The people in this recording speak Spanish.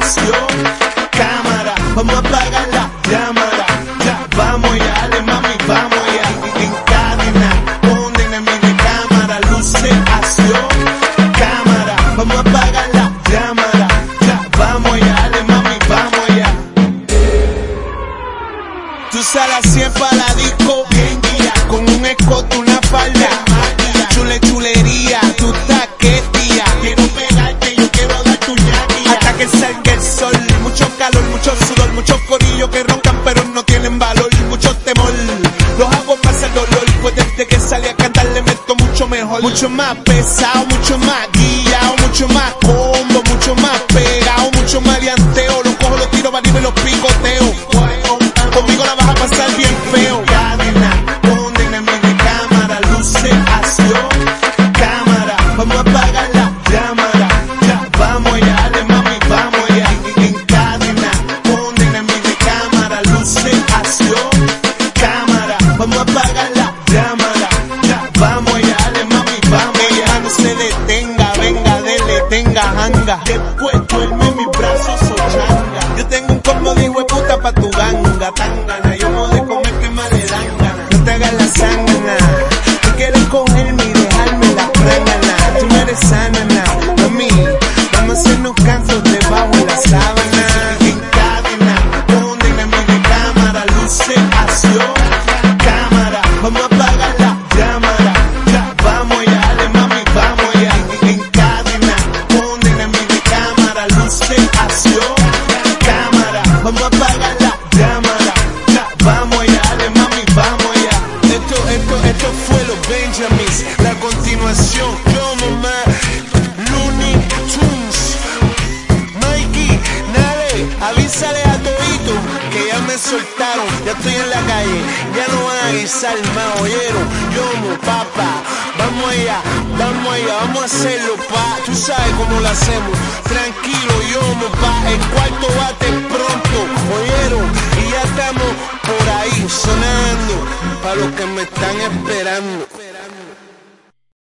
acción. Cámara, vamos a apagar la cámara. Ya, vamos ya, dale mami, vamos ya. Encadena, condena mi cámara, luces, acción. Cámara, vamos a apagar la cámara. Ya, vamos ya, dale mami, vamos ya. Tú sales siempre a la disco, bien guía, con un escote, una falda, chulería, tú estás que tía. Quiero pegarte, yo quiero dar tu yaquilla. Hasta que salga el sol, mucho calor, mucho sudor, muchos corillos que roncan pero no tienen valor, mucho temor. Los hago pasar el dolor, pues desde que salí a cantar le meto mucho mejor. Mucho más pesado, mucho más guillado, mucho más combo, mucho más pegado, mucho más dianteo. Los cojo, los tiro para arriba y los picoteo. Conmigo la vas a pasar bien feo. Cadena, condena mi cámara, luces, acción. Cámara, vamos a apagar la cámara. Ya, vamos ya, dale mami, vamos ya. Encadena, condena mi cámara, luces, acción. Cámara, vamos a apagar la cámara. Ya, vamos ya, dale mami, vamos ya. No se detenga, venga, dele, tenga hanga. Después duerme en mis brazos, sochanga. Yo tengo un combo de hijo de puta pa' tu ganga, tangana. Yo no de comer que me le dan ganas. No te hagas la sangana. Tú quieres cogerme y dejarme la prangana. Tú no eres sana, mami. Vamos a hacernos cantos debajo de la sábana. Encadena, condena mi cámara, luces, acción. Cámara, vamos a apagar la cámara. Ya, vamos ya, dale mami, vamos ya. Encadena, condena mi cámara, luces, acción. Cámara, vamos a apagar la cámara. Ya, vamos ya, dale mami, vamos ya. Esto fue los Benjamins, la continuación. Yo mamá, Looney Tunes, Mikey, Nale, avísale a todito que ya me soltaron, ya estoy en la calle, ya no van a guisar más, oyeron. Yo papá, vamos allá, vamos a hacerlo pa, tú sabes cómo lo hacemos, tranquilo, yo pa, el cuarto bate pronto, oyeron, y ya estamos por ahí sonando, para los que me están esperando.